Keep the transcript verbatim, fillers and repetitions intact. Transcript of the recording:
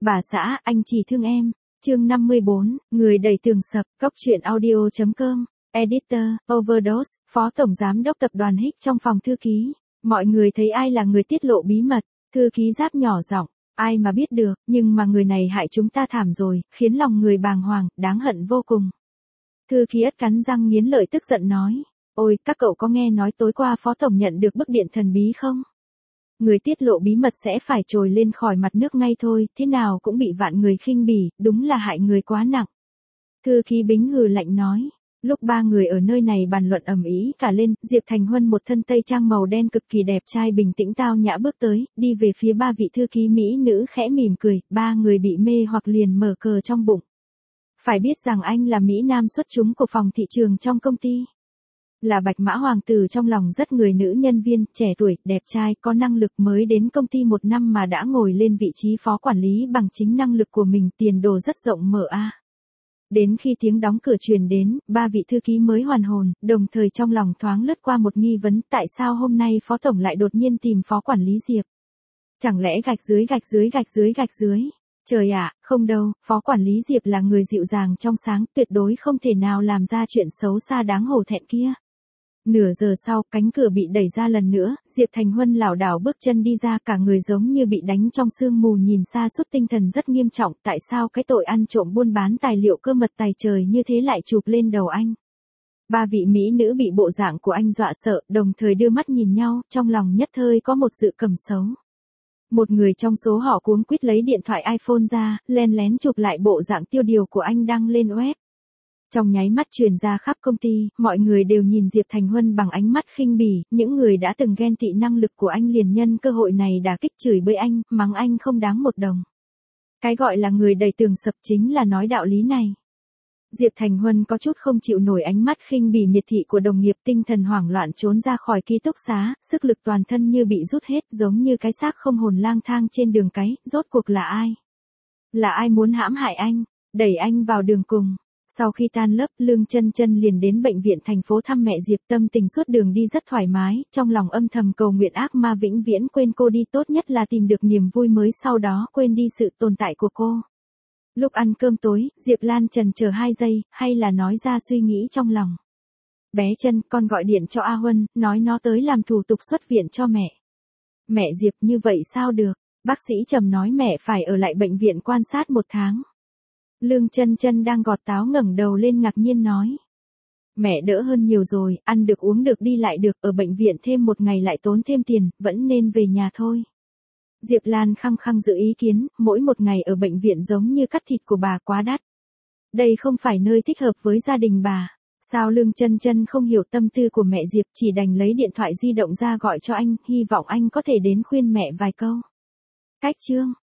Bà xã, anh chỉ thương em. Chương năm mươi bốn, người đầy tường sập, cốc truyện audio chấm com. Editor, Overdose, Phó Tổng Giám đốc Tập đoàn Hích trong phòng thư ký. Mọi người thấy ai là người tiết lộ bí mật? Thư ký giáp nhỏ giọng, ai mà biết được, nhưng mà người này hại chúng ta thảm rồi, khiến lòng người bàng hoàng, đáng hận vô cùng. Thư ký ất cắn răng nghiến lợi tức giận nói, ôi, các cậu có nghe nói tối qua Phó Tổng nhận được bức điện thần bí không? Người tiết lộ bí mật sẽ phải trồi lên khỏi mặt nước ngay thôi, thế nào cũng bị vạn người khinh bỉ, đúng là hại người quá nặng. Thư ký Bính hừ lạnh nói. Lúc ba người ở nơi này bàn luận ầm ĩ cả lên, Diệp Thành Huân một thân tây trang màu đen cực kỳ đẹp trai bình tĩnh tao nhã bước tới, đi về phía ba vị thư ký mỹ nữ khẽ mỉm cười, ba người bị mê hoặc liền mở cờ trong bụng. Phải biết rằng anh là Mỹ Nam xuất chúng của phòng thị trường trong công ty. Là bạch mã hoàng tử trong lòng rất người nữ nhân viên, trẻ tuổi, đẹp trai, có năng lực mới đến công ty một năm mà đã ngồi lên vị trí phó quản lý bằng chính năng lực của mình, tiền đồ rất rộng mở a. Đến khi tiếng đóng cửa truyền đến, ba vị thư ký mới hoàn hồn, đồng thời trong lòng thoáng lướt qua một nghi vấn tại sao hôm nay Phó Tổng lại đột nhiên tìm Phó Quản lý Diệp. Chẳng lẽ gạch dưới gạch dưới gạch dưới gạch dưới? Trời ạ, không đâu, Phó Quản lý Diệp là người dịu dàng trong sáng, tuyệt đối không thể nào làm ra chuyện xấu xa đáng hổ thẹn kia. Nửa giờ sau, cánh cửa bị đẩy ra lần nữa, Diệp Thành Huân lảo đảo bước chân đi ra, cả người giống như bị đánh trong sương mù, nhìn xa sút tinh thần rất nghiêm trọng, tại sao cái tội ăn trộm buôn bán tài liệu cơ mật tài trời như thế lại chụp lên đầu anh. Ba vị mỹ nữ bị bộ dạng của anh dọa sợ, đồng thời đưa mắt nhìn nhau, trong lòng nhất thời có một sự cầm xấu. Một người trong số họ cuống quýt lấy điện thoại iPhone ra, len lén chụp lại bộ dạng tiêu điều của anh đăng lên web. Trong nháy mắt truyền ra khắp công ty, mọi người đều nhìn Diệp Thành Huân bằng ánh mắt khinh bỉ, những người đã từng ghen tị năng lực của anh liền nhân cơ hội này đả kích chửi bới anh, mắng anh không đáng một đồng. Cái gọi là người đầy tường sập chính là nói đạo lý này. Diệp Thành Huân có chút không chịu nổi ánh mắt khinh bỉ miệt thị của đồng nghiệp, tinh thần hoảng loạn trốn ra khỏi ký túc xá, sức lực toàn thân như bị rút hết, giống như cái xác không hồn lang thang trên đường cái, rốt cuộc là ai? Là ai muốn hãm hại anh, đẩy anh vào đường cùng? Sau khi tan lớp, Lương Chân Chân liền đến bệnh viện thành phố thăm mẹ Diệp, tâm tình suốt đường đi rất thoải mái, trong lòng âm thầm cầu nguyện ác ma vĩnh viễn quên cô đi, tốt nhất là tìm được niềm vui mới sau đó quên đi sự tồn tại của cô. Lúc ăn cơm tối, Diệp Lan chần chờ hai giây, hay là nói ra suy nghĩ trong lòng. Bé Chân, con gọi điện cho A Huân, nói nó tới làm thủ tục xuất viện cho mẹ. Mẹ Diệp, như vậy sao được? Bác sĩ Trầm nói mẹ phải ở lại bệnh viện quan sát một tháng. Lương Chân Chân đang gọt táo ngẩng đầu lên ngạc nhiên nói. Mẹ đỡ hơn nhiều rồi, ăn được uống được đi lại được, ở bệnh viện thêm một ngày lại tốn thêm tiền, vẫn nên về nhà thôi. Diệp Lan khăng khăng giữ ý kiến, mỗi một ngày ở bệnh viện giống như cắt thịt của bà quá đắt. Đây không phải nơi thích hợp với gia đình bà. Sao Lương Chân Chân không hiểu tâm tư của mẹ Diệp, chỉ đành lấy điện thoại di động ra gọi cho anh, hy vọng anh có thể đến khuyên mẹ vài câu. Cách chương